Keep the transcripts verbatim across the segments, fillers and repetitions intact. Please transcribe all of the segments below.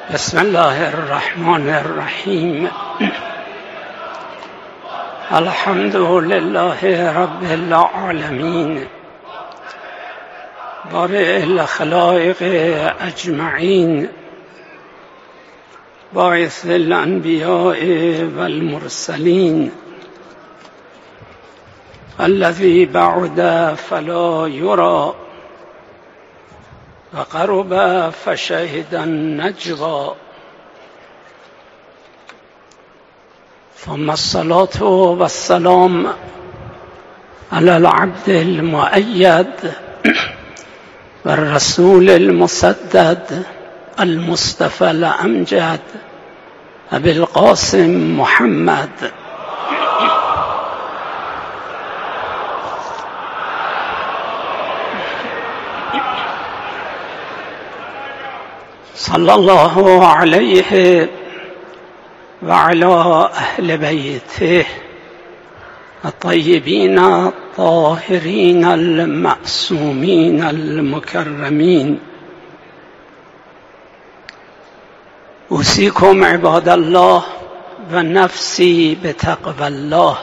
بسم الله الرحمن الرحیم. الحمد لله رب العالمین، بارئ الخلائق اجمعین، باعث الانبیاء والمرسلین، الذی بعد فلا یرى وقرب فشهد النجوى، ثم الصلاة والسلام على العبد المؤيد والرسول المسدد المصطفى الأمجد أبي القاسم محمد صلى الله عليه وعلى أهل بيته الطيبين الطاهرين المعصومين المكرمين. أوصيكم عباد الله ونفسي بتقوى الله.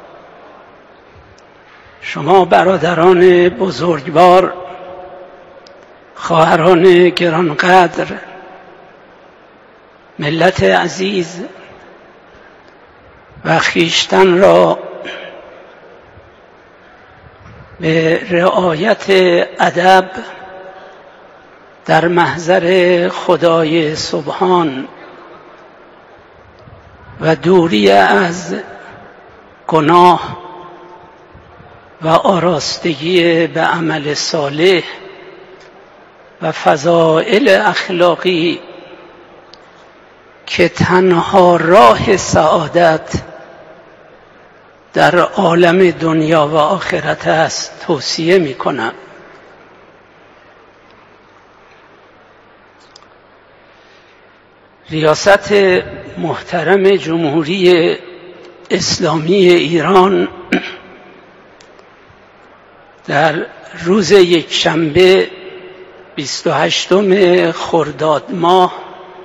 شما برادران بزرگوار، خواهران گرانقدر، ملت عزیز و خویشتن را به رعایت ادب در محضر خدای سبحان و دوری از گناه و آراستگی به عمل صالح و فضائل اخلاقی که تنها راه سعادت در عالم دنیا و آخرت است توصیه می کنم. ریاست محترم جمهوری اسلامی ایران در روز یکشنبه بیست و هشتم خرداد ماه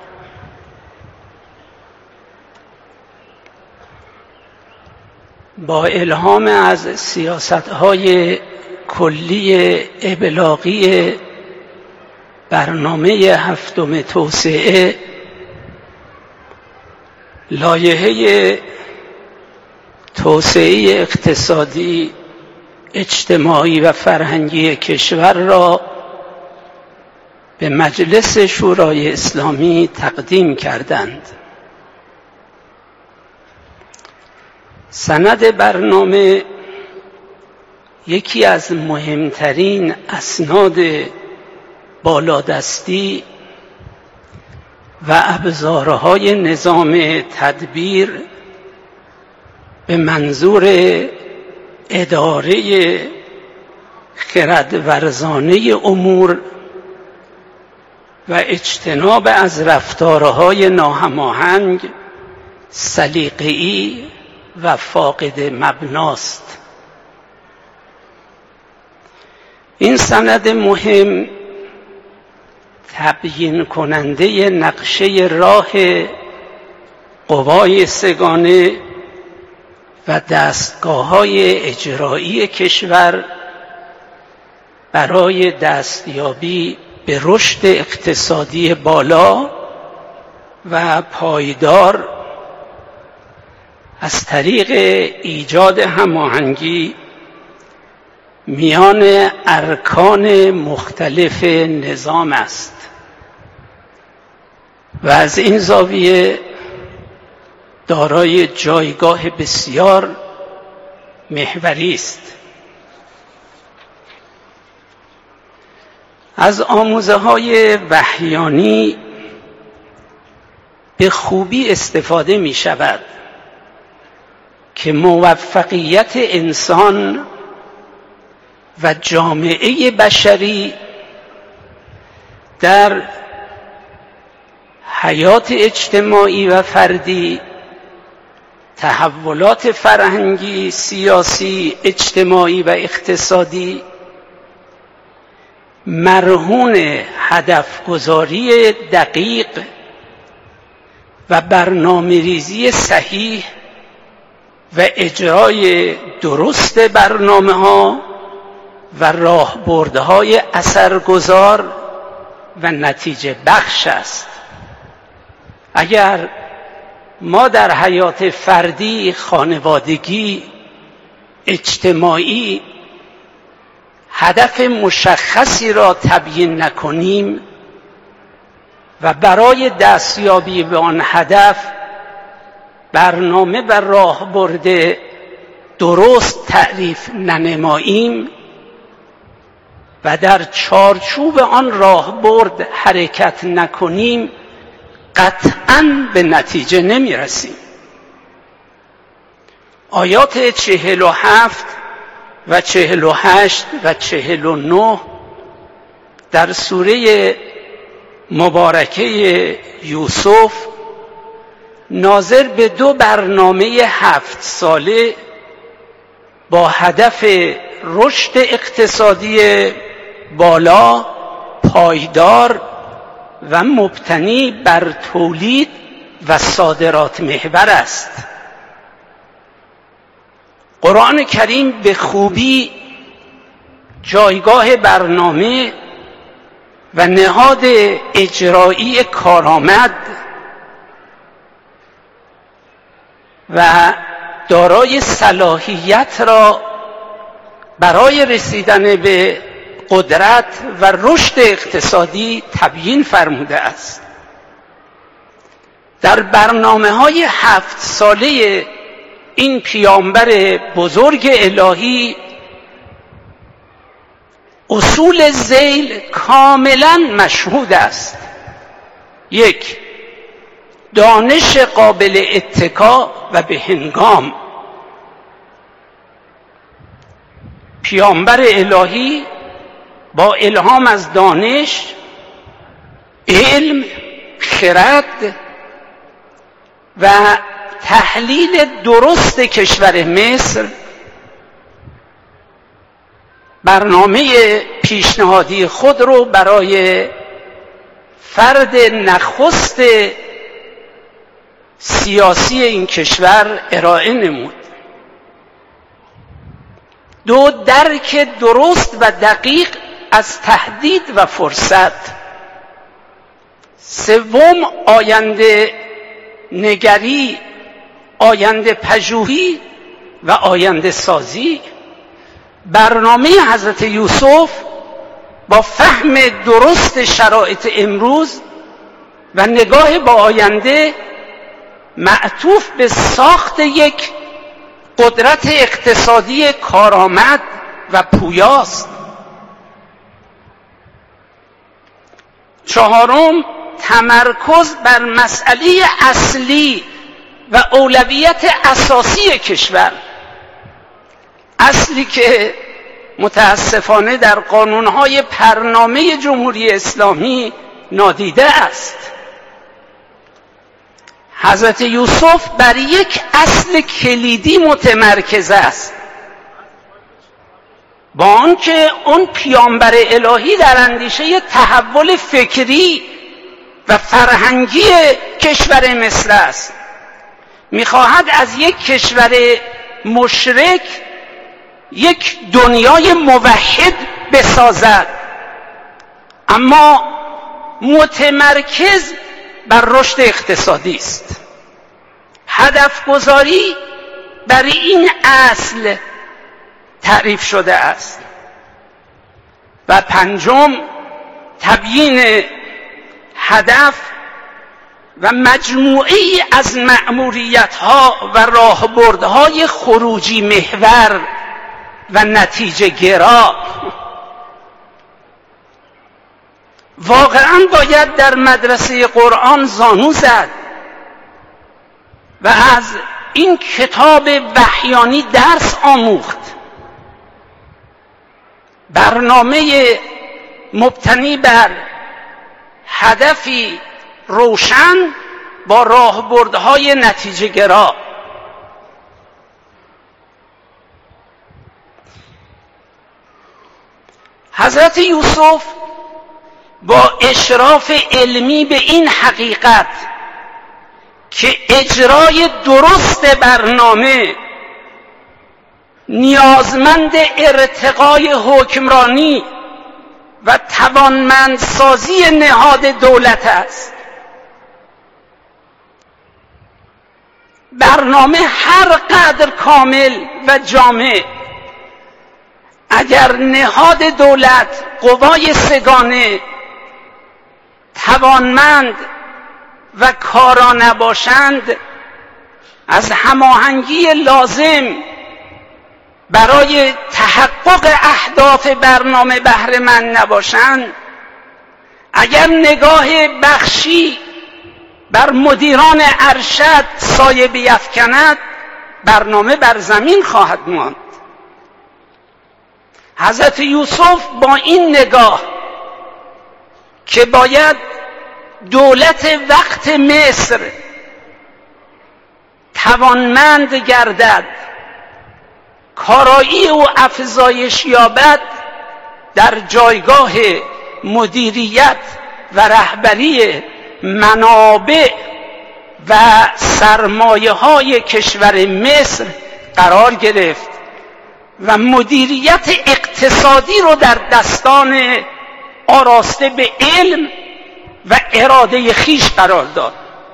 با الهام از سیاست‌های کلی ابلاغی برنامه هفتم توسعه، لایحه توسعه اقتصادی، اجتماعی و فرهنگی کشور را به مجلس شورای اسلامی تقدیم کردند. سند برنامه یکی از مهمترین اسناد بالادستی و ابزارهای نظام تدبیر به منظور اداره خردورزانه امور و اجتناب از رفتارهای ناهماهنگ، سلیقه‌ای و فاقد مبناست. این سند مهم تبیین کننده نقشه راه قوای سگانه و دستگاه‌های اجرایی کشور برای دستیابی به رشد اقتصادی بالا و پایدار از طریق ایجاد هماهنگی میان ارکان مختلف نظام است و از این زاویه دارای جایگاه بسیار محوری است. از آموزه‌های وحیانی به خوبی استفاده می شود که موفقیت انسان و جامعه بشری در حیات اجتماعی و فردی، تحولات فرهنگی، سیاسی، اجتماعی و اقتصادی مرهون هدفگذاری دقیق و برنامه ریزی صحیح و اجرای درست برنامه ها و راهبردهای اثرگذار و نتیجه بخش است. اگر ما در حیات فردی، خانوادگی، اجتماعی هدف مشخصی را تبیین نکنیم و برای دستیابی به آن هدف برنامه و راهبرد درست تعریف ننماییم و در چارچوب آن راهبرد حرکت نکنیم، قطعاً به نتیجه نمی رسیم. آیات چهل و هفت و چهل و هشت و چهل و نه در سوره مبارکه یوسف ناظر به دو برنامه هفت ساله با هدف رشد اقتصادی بالا، پایدار و مبتنی بر تولید و صادرات محور است. قرآن کریم به خوبی جایگاه برنامه و نهاد اجرایی کارآمد و دارای صلاحیت را برای رسیدن به قدرت و رشد اقتصادی تبیین فرموده است. در برنامه‌های هفت ساله این پیامبر بزرگ الهی اصول ذیل کاملا مشهود است. یک، دانش قابل اتکا و به هنگام. پیامبر الهی با الهام از دانش، علم، خرد و تحلیل درست کشور مصر برنامه پیشنهادی خود رو برای فرد نخست سیاسی این کشور ارائه نمود. دو، درک درست و دقیق از تهدید و فرصت. سوم، آینده نگری، آینده پژوهی و آینده سازی. برنامه حضرت یوسف با فهم درست شرایط امروز و نگاه با آینده معطوف به ساخت یک قدرت اقتصادی کارآمد و پویاست. چهارم، تمرکز بر مسئله اصلی و اولویت اساسی کشور، اصلی که متاسفانه در قانونهای پرنامه جمهوری اسلامی نادیده است. حضرت یوسف بر یک اصل کلیدی متمرکز است، با آنکه اون پیامبر الهی در اندیشه تحول فکری و فرهنگی کشور مصر است. میخواهد از یک کشور مشرک یک دنیای موحد بسازد، اما متمرکز بر رشد اقتصادی است. هدف گذاری بر این اصل تعریف شده است. و پنجم، تبیین هدف و مجموعی از مأموریت‌ها و راهبردهای خروجی محور و نتیجه گرا. واقعاً باید در مدرسه قرآن زانو زد و از این کتاب وحیانی درس آموخت. برنامه مبتنی بر هدفی روشن با راهبردهای نتیجه گرا. حضرت یوسف با اشراف علمی به این حقیقت که اجرای درست برنامه نیازمند ارتقای حکمرانی و توانمندسازی نهاد دولت است. برنامه هر قدر کامل و جامع اگر نهاد دولت، قوای سگانه توانمند و کارا نباشند، از هماهنگی لازم برای تحقق اهداف برنامه بهره مند نباشند، اگر نگاه بخشی بر مدیران ارشد سایه بیفکند، برنامه بر زمین خواهد ماند. حضرت یوسف با این نگاه که باید دولت وقت مصر توانمند گردد، کارایی او افزایش یابد، در جایگاه مدیریت و رهبری منابع و سرمایه های کشور مصر قرار گرفت و مدیریت اقتصادی رو در دستان آراسته به علم و اراده خیش قرار داد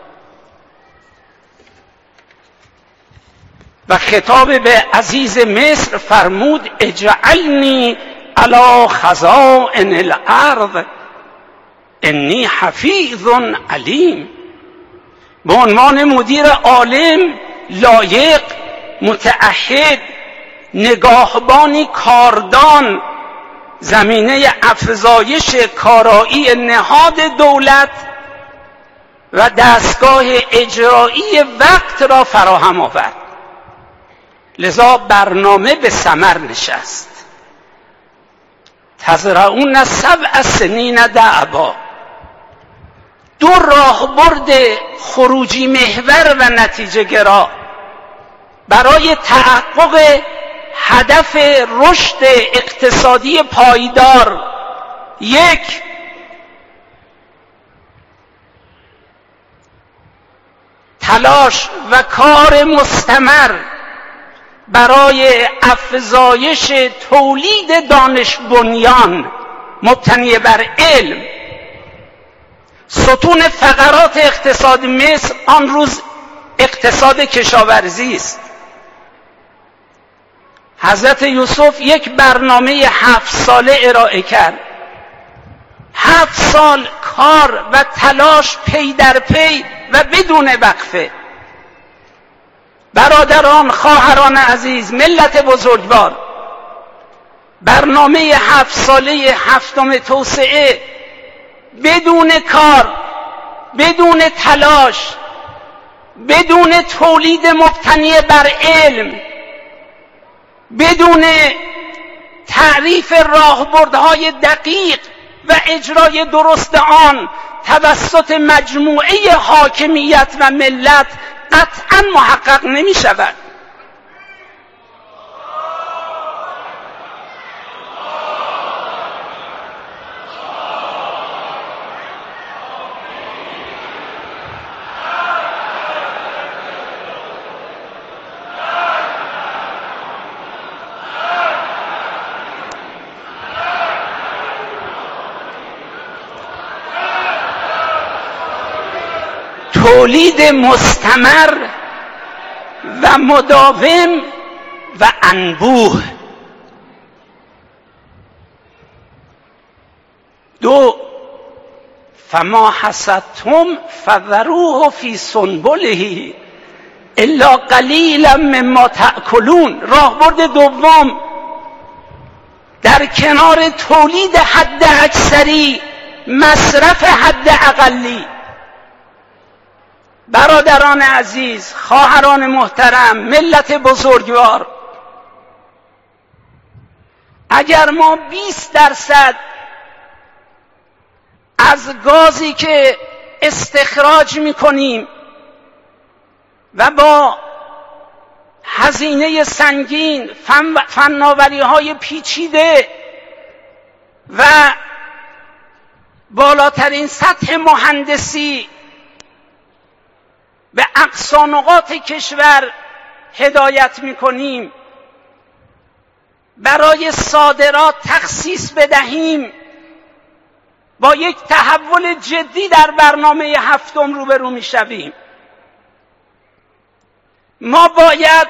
و خطاب به عزیز مصر فرمود اجعلنی علی خزائن الارض انی حفیظ علیم. به عنوان مدیر عالم، لایق، متعهد، نگاهبانی کاردان، زمینه افزایش کارایی نهاد دولت و دستگاه اجرایی وقت را فراهم آورد. لذا برنامه به ثمر نشست. تزرعون سبع سنین دأبا، دو راهبرد خروجی محور و نتیجه گرا برای تحقق هدف رشد اقتصادی پایدار. یک، تلاش و کار مستمر برای افزایش تولید دانش بنیان مبتنی بر علم. ستون فقرات اقتصاد مصر آن روز اقتصاد کشاورزی است. حضرت یوسف یک برنامه هفت ساله ارائه کرد. هفت سال کار و تلاش پی در پی و بدون وقفه. برادران، خواهران عزیز، ملت بزرگوار، برنامه هفت ساله هفتم توسعه بدون کار، بدون تلاش، بدون تولید مبتنی بر علم، بدون تعریف راهبردهای دقیق و اجرای درست آن توسط مجموعه حاکمیت و ملت قطعا محقق نمی شود. تولید مستمر و مداوم و انبوه. دو، فما حصدتم فذروه فی سنبله الا قلیلا مما تأکلون. راهبرد دوم، در کنار تولید حد اکثری مصرف حد اقلی. برادران عزیز، خواهران محترم، ملت بزرگوار، اگر ما بیست درصد از گازی که استخراج میکنیم و با هزینه سنگین، فناوری های پیچیده و بالاترین سطح مهندسی به اقصا نقاط کشور هدایت میکنیم، برای صادرات تخصیص بدهیم، با یک تحول جدی در برنامه هفتم روبرو میشویم. ما باید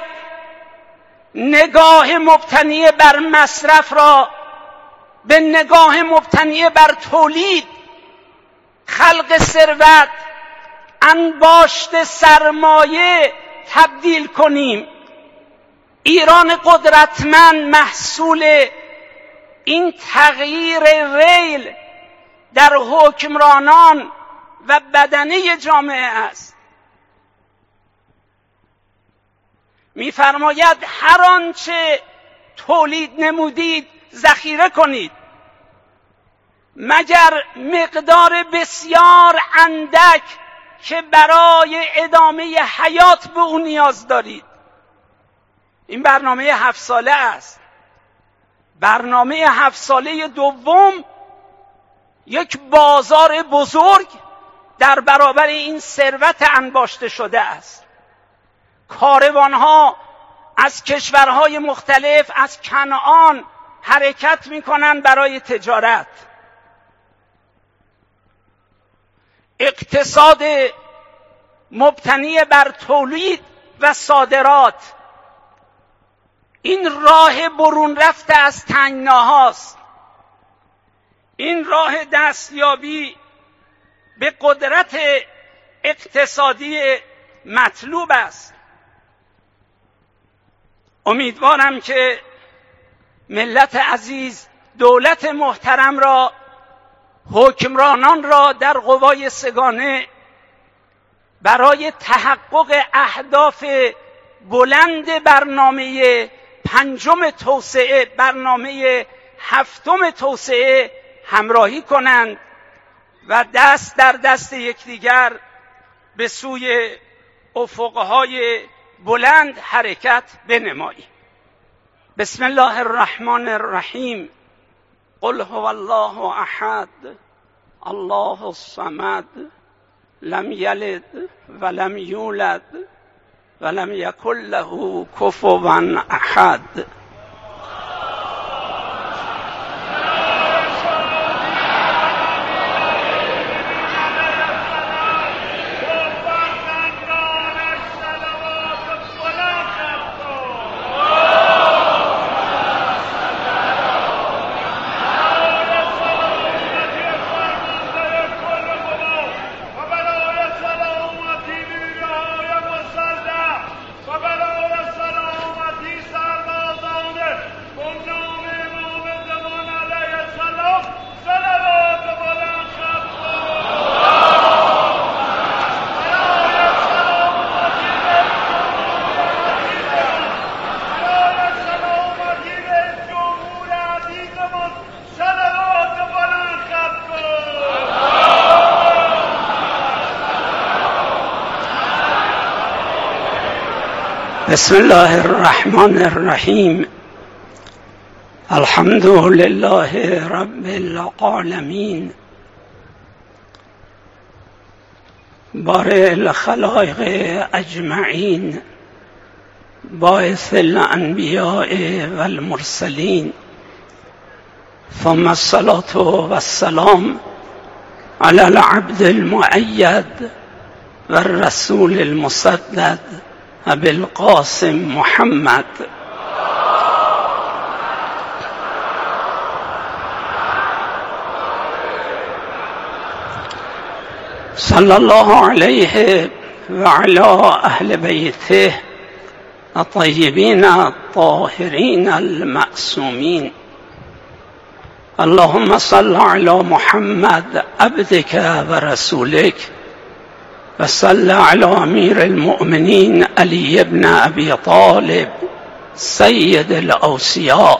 نگاه مبتنی بر مصرف را به نگاه مبتنی بر تولید، خلق ثروت، انباشت سرمایه تبدیل کنیم. ایران قدرتمند محصول این تغییر ریل در حکمرانان و بدنه جامعه است. می‌فرماید هر آنچه تولید نمودید ذخیره کنید، مگر مقدار بسیار اندک که برای ادامه حیات به اون نیاز دارید. این برنامه هفت ساله است. برنامه هفت ساله دوم یک بازار بزرگ در برابر این ثروت انباشته شده است. کاروانها از کشورهای مختلف، از کنعان حرکت می‌کنند برای تجارت. اقتصاد مبتنی بر تولید و صادرات این راه برون رفته از تنگناهاست. این راه دستیابی به قدرت اقتصادی مطلوب است. امیدوارم که ملت عزیز دولت محترم را، حکمرانان را در قوای سگانه برای تحقق اهداف بلند برنامه پنجم توسعه، برنامه هفتم توسعه همراهی کنند و دست در دست یکدیگر به سوی افقهای بلند حرکت بنماییم. بسم الله الرحمن الرحیم. قل هو الله احد الله الصمد لم یلد ولم یولد ولم یکن له کفوا احد. بسم الله الرحمن الرحیم. الحمد لله رب العالمین، بارئ الخلائق اجمعین، باعث الانبیاء والمرسلین، ثم الصلاة والسلام علی العبد المؤید والرسول المسدد ابی القاسم محمد. صلی الله علیه و علی اهل بیته الطیبین الطاهرین المعصومین. اللهم صل علی محمد عبدك و رسولك و صل علی امیر المؤمنین علی بن ابی طالب سید الاوصیاء.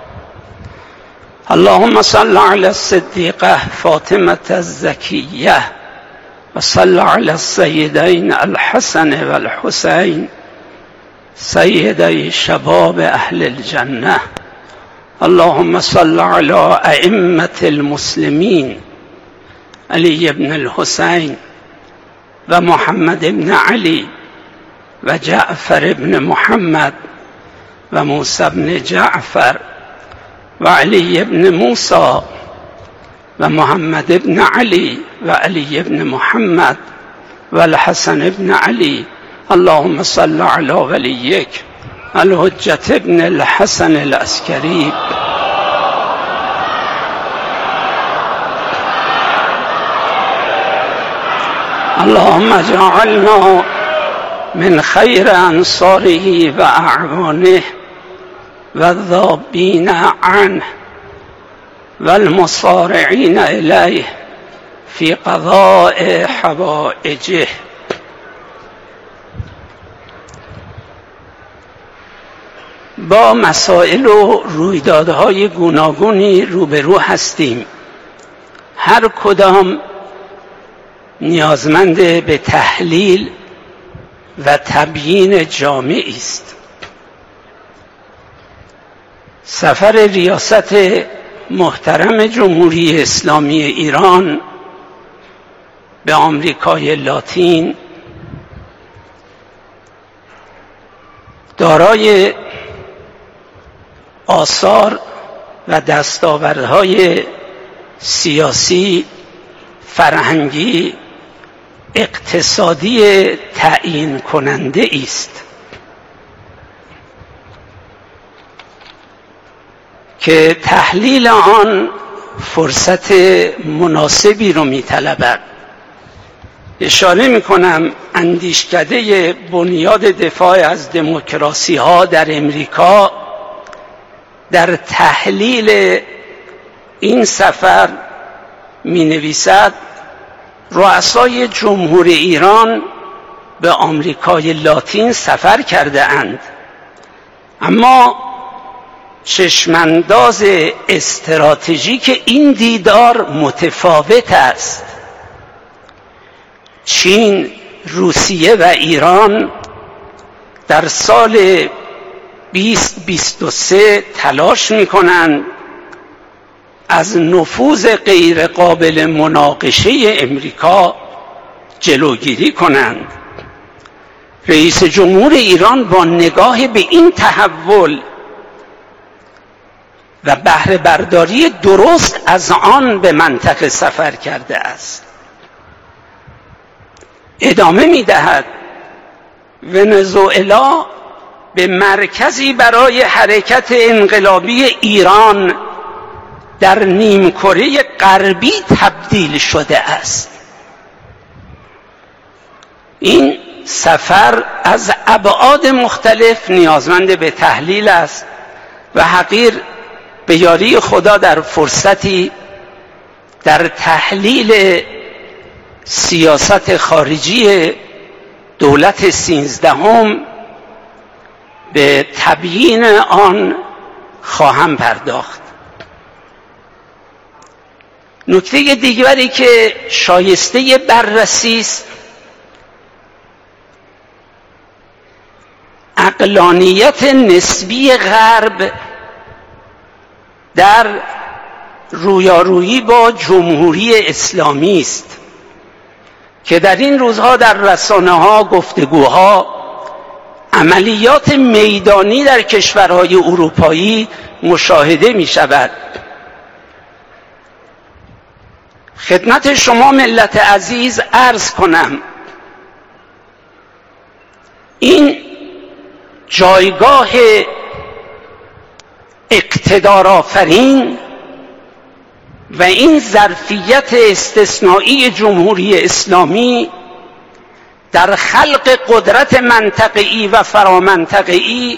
اللهم صل علی الصدیقه فاطمه الزکیه و صل علی السیدین الحسن و الحسین سیدی شباب اهل الجنه. اللهم صل علی ائمه المسلمین علی بن الحسین و محمد بن علی و جعفر ابن محمد و موسی ابن جعفر و علی ابن موسی و محمد ابن علی و علی ابن محمد و الحسن ابن علی. اللهم صل علی ولیک الحجة ابن الحسن العسکری. اللهم اجعلنا من خیر انصاره و اعوانه و الذابین عنه و المصارعین الیه فی قضاء حوائجه. با مسائل و رویدادهای گوناگونی روبرو هستیم، هر کدام نیازمند به تحلیل و تبیین جامعی است. سفر ریاست محترم جمهوری اسلامی ایران به آمریکای لاتین دارای آثار و دستاوردهای سیاسی، فرهنگی، اقتصادی تعیین کننده است که تحلیل آن فرصت مناسبی رو می‌طلبد. اشاره می‌کنم اندیشکده بنیاد دفاع از دموکراسی ها در امریکا در تحلیل این سفر می‌نویسد رؤسای جمهور ایران به آمریکای لاتین سفر کرده اند، اما چشمانداز استراتژیک این دیدار متفاوت است. چین، روسیه و ایران در سال بیست بیست و سه تلاش می‌کنند از نفوذ غیر قابل مناقشه امریکا جلوگیری کنند. رئیس جمهور ایران با نگاه به این تحول و بهره برداری درست از آن به منطقه سفر کرده است. ادامه می‌دهد ونزوئلا به مرکزی برای حرکت انقلابی ایران در نیمکره غربی تبدیل شده است. این سفر از ابعاد مختلف نیازمند به تحلیل است و حقیر به یاری خدا در فرصتی در تحلیل سیاست خارجی دولت سیزدهم به تبیین آن خواهم پرداخت. نکته دیگری که شایسته بررسی است عقلانیت نسبی غرب در رویارویی با جمهوری اسلامی است که در این روزها در رسانه‌ها، گفتگوها، عملیات میدانی در کشورهای اروپایی مشاهده می شود. خدمت شما ملت عزیز عرض کنم این جایگاه اقتدارآفرین و این ظرفیت استثنایی جمهوری اسلامی در خلق قدرت منطقه‌ای و فرامنطقه‌ای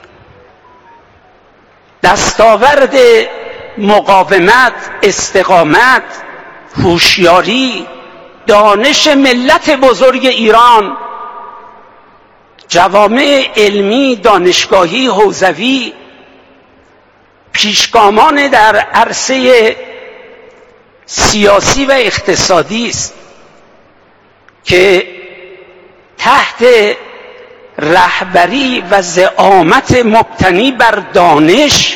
دستاورد مقاومت، استقامت، هوشیاری، دانش ملت بزرگ ایران، جوامع علمی، دانشگاهی، حوزوی، پیشگامان در عرصه سیاسی و اقتصادی است که تحت رهبری و زعامت مبتنی بر دانش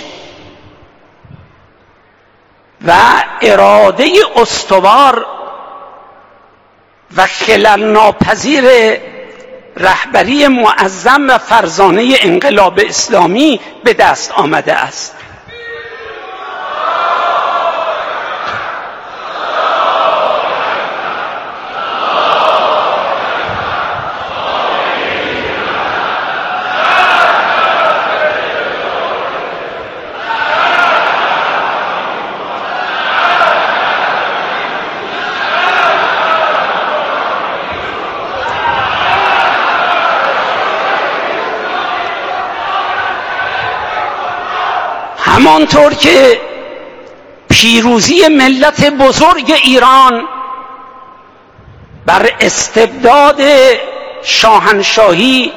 و اراده استوار و خلل ناپذیر رهبری معظم و فرزانه انقلاب اسلامی به دست آمده است. همانطور که پیروزی ملت بزرگ ایران بر استبداد شاهنشاهی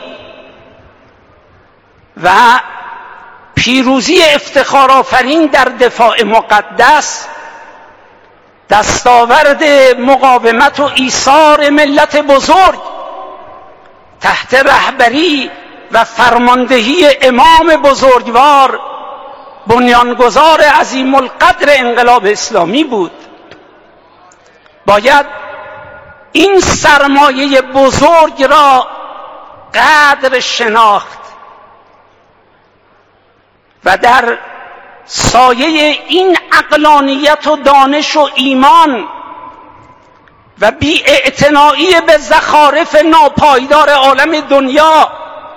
و پیروزی افتخارآفرین در دفاع مقدس دستاورد مقاومت و ایثار ملت بزرگ تحت رهبری و فرماندهی امام بزرگوار بنیانگذار عظیم القدر انقلاب اسلامی بود، باید این سرمایه بزرگ را قدر شناخت و در سایه این عقلانیت و دانش و ایمان و بی‌اعتنایی به زخارف ناپایدار عالم دنیا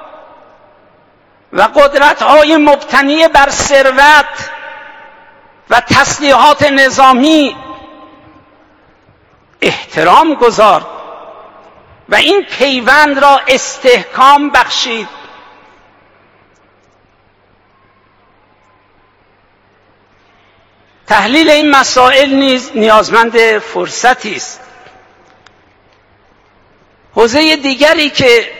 و قدرت‌های مبتنی بر ثروت و تسلیحات نظامی احترام گذارد و این پیوند را استحکام بخشید. تحلیل این مسائل نیز نیازمند فرصتی است. حوزه دیگری که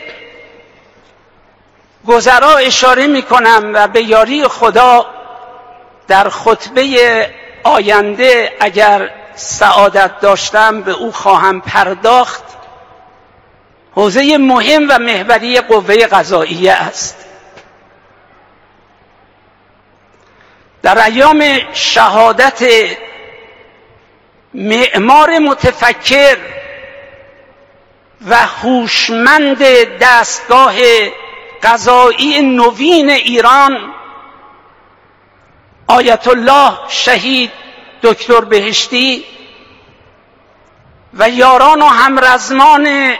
گذرا اشاره می کنم و به یاری خدا در خطبه آینده اگر سعادت داشتم به او خواهم پرداخت، حوزه مهم و محوری قوه قضاییه است. در ایام شهادت معمار متفکر و هوشمند دستگاه قضایی نوین ایران آیت الله شهید دکتر بهشتی و یاران و همرزمان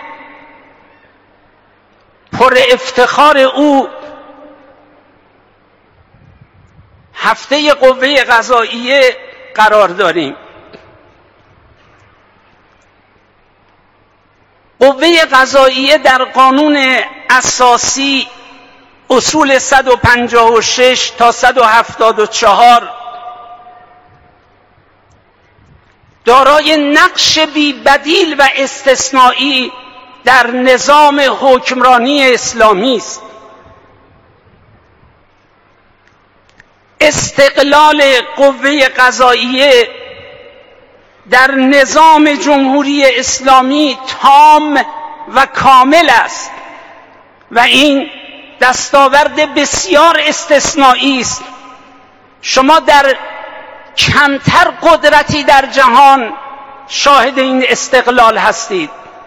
پر افتخار او هفته قوه قضاییه قرار داریم. قوه قضاییه در قانون اساسی اصول صد و پنجاه و شش تا صد و هفتاد و چهار دارای نقش بی بدیل و استثنایی در نظام حکمرانی اسلامی است. استقلال قوه قضاییه در نظام جمهوری اسلامی تام و کامل است و این دستاورد بسیار استثنایی است. شما در کمتر قدرتی در جهان شاهد این استقلال هستید.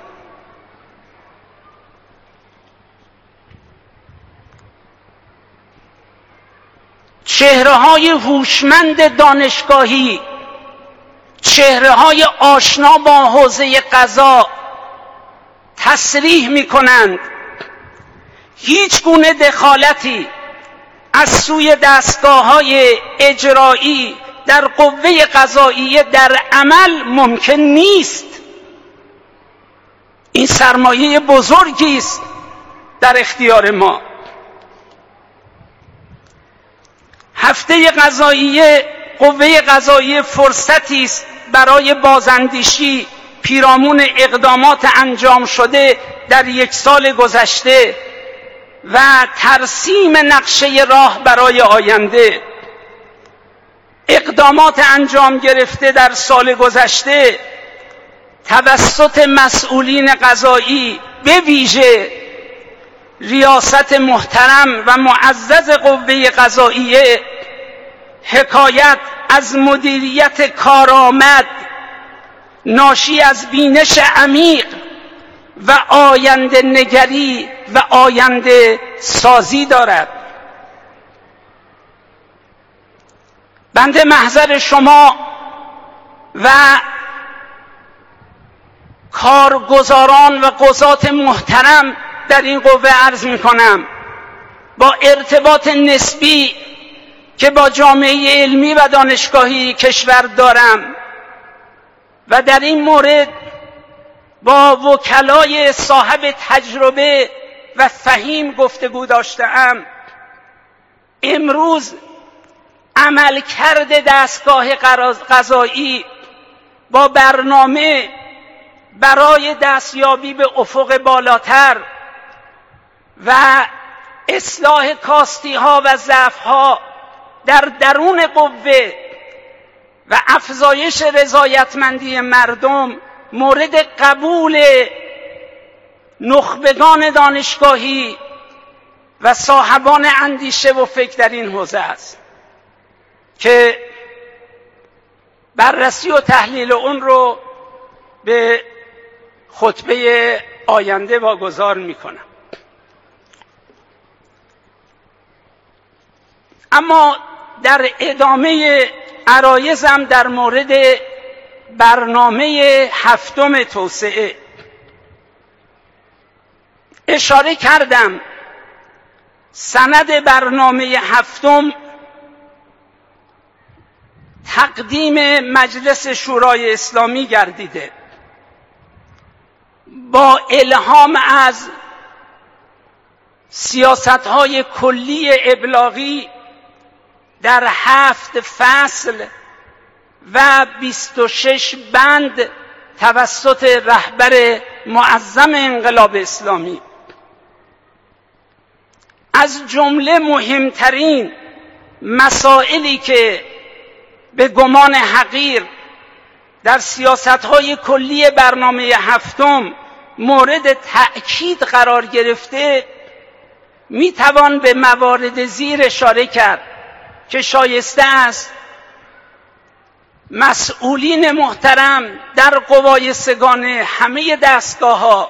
چهره‌های هوشمند دانشگاهی، چهره‌های آشنا با حوزه قضا تصریح می‌کنند هیچ گونه دخالتی از سوی دستگاه‌های اجرایی در قوه قضاییه در عمل ممکن نیست. این سرمایه بزرگی است در اختیار ما. هفته قضاییه قوه قضاییه فرصتی است برای بازاندیشی پیرامون اقدامات انجام شده در یک سال گذشته و ترسیم نقشه راه برای آینده. اقدامات انجام گرفته در سال گذشته توسط مسئولین قضایی به ویژه ریاست محترم و معزز قوه قضاییه حکایت از مدیریت کارآمد ناشی از بینش عمیق و آینده نگری و آینده سازی دارد. بنده محضر شما و کارگزاران و قضات محترم در این قوه عرض می کنم با ارتباط نسبی که با جامعه علمی و دانشگاهی کشور دارم و در این مورد با وکلای صاحب تجربه و فهیم گفتگو داشته‌ام، امروز عملکرد دستگاه قضایی با برنامه برای دستیابی به افق بالاتر و اصلاح کاستی ها و ضعف ها در درون قوه و افزایش رضایتمندی مردم مورد قبول نخبگان دانشگاهی و صاحبان اندیشه و فکر در این حوزه است که بررسی و تحلیل اون رو به خطبه آینده واگذار میکنم. اما در ادامه عرایزم در مورد برنامه هفتم توسعه اشاره کردم. سند برنامه هفتم تقدیم مجلس شورای اسلامی گردیده با الهام از سیاست‌های کلی ابلاغی در هفت فصل و بیست و شش بند توسط رهبر معظم انقلاب اسلامی. از جمله مهمترین مسائلی که به گمان حقیر در سیاست‌های کلی برنامه هفتم مورد تأکید قرار گرفته میتوان به موارد زیر اشاره کرد که شایسته است مسئولین محترم در قوای سگانه همه دستگاه‌ها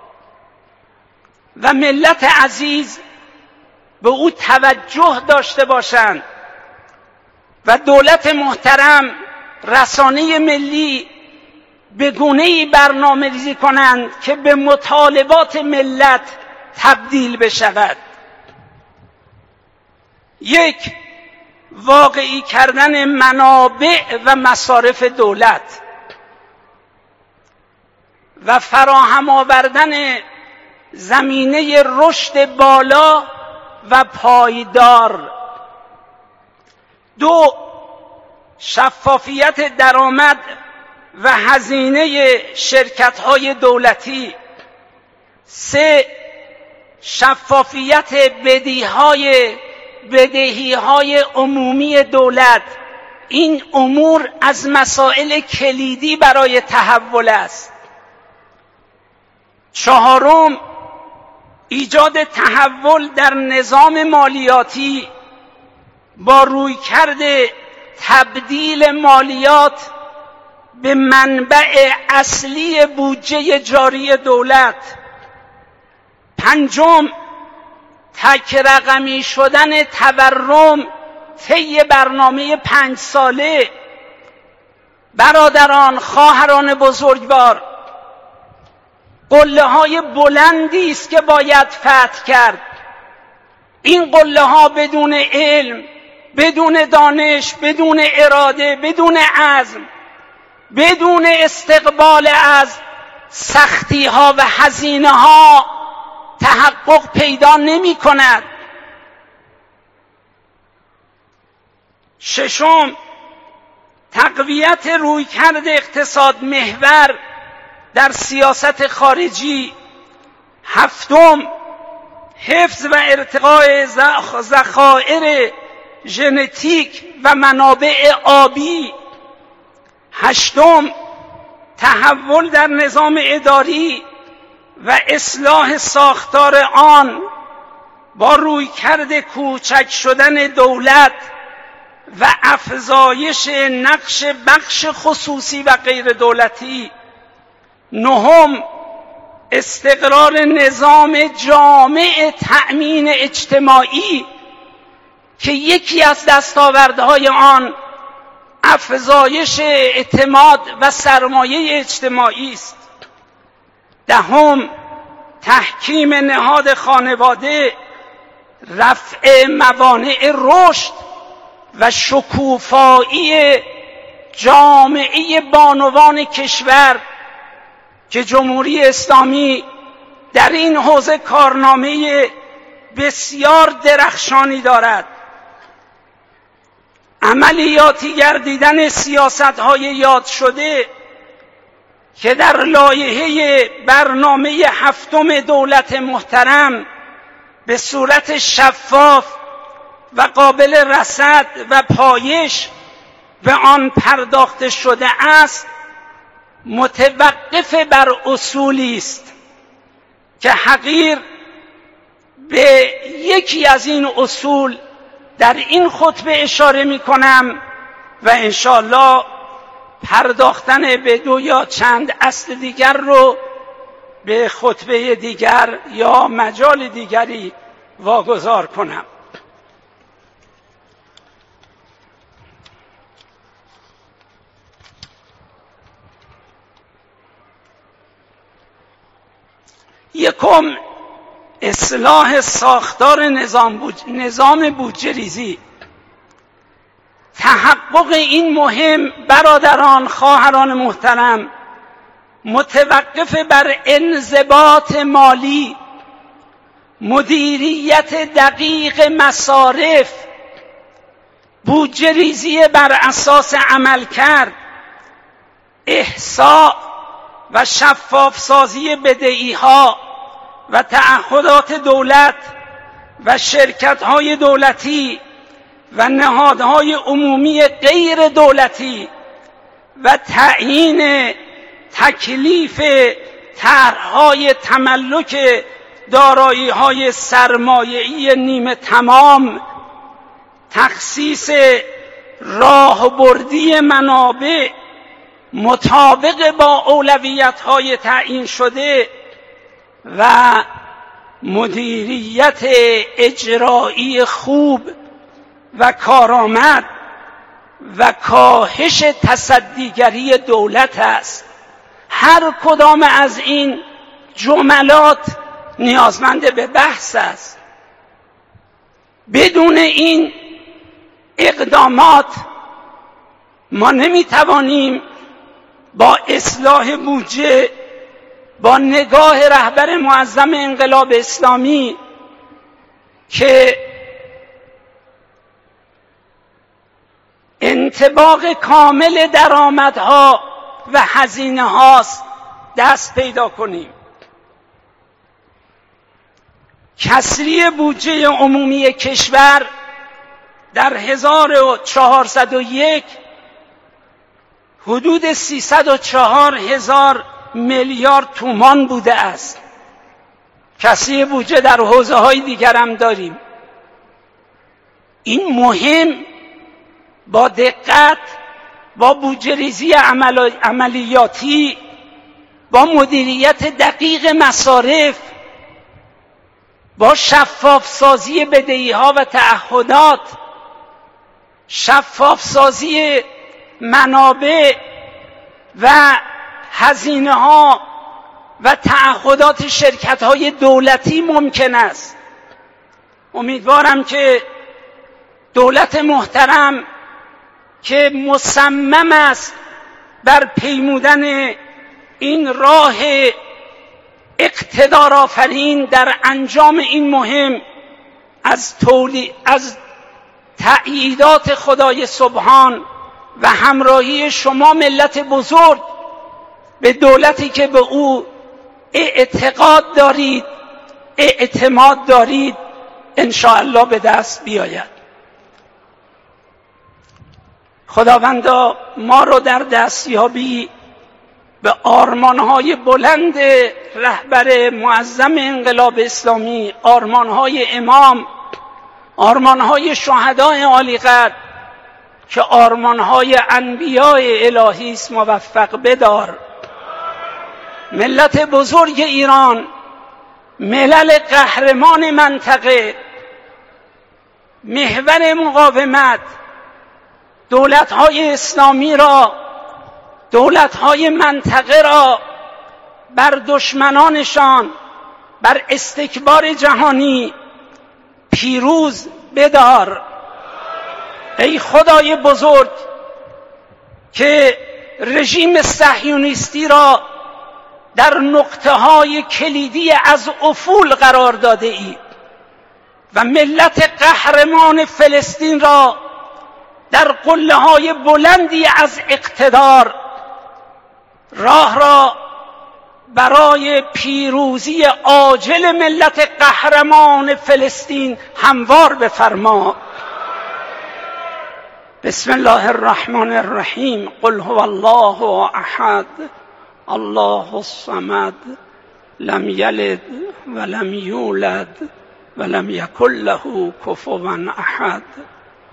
و ملت عزیز به او توجه داشته باشند و دولت محترم رسانه ملی به گونه‌ای برنامه‌ریزی کنند که به مطالبات ملت تبدیل بشود. یک، واقعی کردن منابع و مصارف دولت و فراهم آوردن زمینه رشد بالا و پایدار. دو، شفافیت درآمد و هزینه شرکت‌های دولتی. سه، شفافیت بدهی‌های بدهی‌های عمومی دولت. این امور از مسائل کلیدی برای تحول است. چهارم، ایجاد تحول در نظام مالیاتی با رویکرد تبدیل مالیات به منبع اصلی بودجه جاری دولت. پنجم، تک رقمی شدن تورم طی برنامه پنج ساله. برادران، خواهران بزرگوار، قله های بلندی است که باید فتح کرد. این قله ها بدون علم، بدون دانش، بدون اراده، بدون عزم، بدون استقبال از سختی ها و هزینه ها تحقق پیدا نمی کند. ششم، تقویت رویکرد اقتصاد محور در سیاست خارجی. هفتم، حفظ و ارتقاء ذخایر ژنتیک و منابع آبی. هشتم، تحول در نظام اداری و اصلاح ساختار آن با رویکرد کوچک شدن دولت و افزایش نقش بخش خصوصی و غیر دولتی. نهم، استقرار نظام جامع تأمین اجتماعی که یکی از دستاوردهای آن افزایش اعتماد و سرمایه اجتماعی است. دهم، تحکیم نهاد خانواده، رفع موانع رشد و شکوفایی جامعه بانوان کشور که جمهوری اسلامی در این حوزه کارنامه بسیار درخشانی دارد. عملیاتی گردیدن سیاست‌های یاد شده که در لایحه برنامه هفتم دولت محترم به صورت شفاف و قابل رصد و پایش به آن پرداخته شده است، متوقف بر اصولی است که حقیر به یکی از این اصول در این خطبه اشاره می کنم و انشاءالله پرداختن به دو یا چند اصل دیگر رو به خطبه دیگر یا مجال دیگری واگذار کنم. یکم، اصلاح ساختار نظام بودجه نظام بودجه ریزی. تحقق این مهم برادران خواهران محترم متوقف بر انضباط مالی، مدیریت دقیق مصارف، بودجه ریزی بر اساس عملکرد، احصاء و شفاف سازی بدهی‌ها و تعهدات دولت و شرکت‌های دولتی و نهادهای عمومی غیر دولتی و تعیین تکلیف طرح‌های تملک دارایی‌های سرمایه‌ای نیمه تمام، تخصیص راهبردی منابع مطابق با اولویت‌های تعیین شده و مدیریت اجرایی خوب و کارآمد و کاهش تصدیگری دولت است. هر کدام از این جملات نیازمند به بحث است. بدون این اقدامات ما نمیتوانیم با اصلاح بودجه، با نگاه رهبر معظم انقلاب اسلامی که انطباق کامل درآمدها و هزینه هاست دست پیدا کنیم. کسری بودجه عمومی کشور در هزار و چهارصد و یک حدود سیصد و چهار هزار میلیارد تومان بوده است. کسری بودجه در حوزه های دیگر هم داریم. این مهم با دقت، با بودجه ریزی عملیاتی، با مدیریت دقیق مصارف، با شفاف سازی بدهی‌ها و تعهدات، شفاف سازی منابع و هزینه‌ها و تعهدات شرکت‌های دولتی ممکن است. امیدوارم که دولت محترم که مصمم است بر پیمودن این راه اقتدارآفرین در انجام این مهم از تولید از تأییدات خدای سبحان و همراهی شما ملت بزرگ به دولتی که به او اعتقاد دارید، اعتماد دارید، ان شاء الله به دست بیاید. خداوندا ما رو در دستیابی به آرمانهای بلند رهبر معظم انقلاب اسلامی، آرمانهای امام، آرمانهای شهدای عالیقدر که آرمانهای انبیاء الهی است موفق بدار. ملت بزرگ ایران، ملل قهرمان منطقه، محور مقاومت، دولت‌های اسلامی را، دولت‌های منطقه را بر دشمنانشان، بر استکبار جهانی پیروز بدار. ای خدای بزرگ که رژیم صهیونیستی را در نقطه‌های کلیدی از افول قرار داده ای و ملت قهرمان فلسطین را در قله‌های بلندی از اقتدار راه را برای پیروزی عاجل ملت قهرمان فلسطین هموار بفرما. بسم الله الرحمن الرحیم. قل هو الله احد الله الصمد لم یلد ولم یولد ولم یکن له کفوا احد.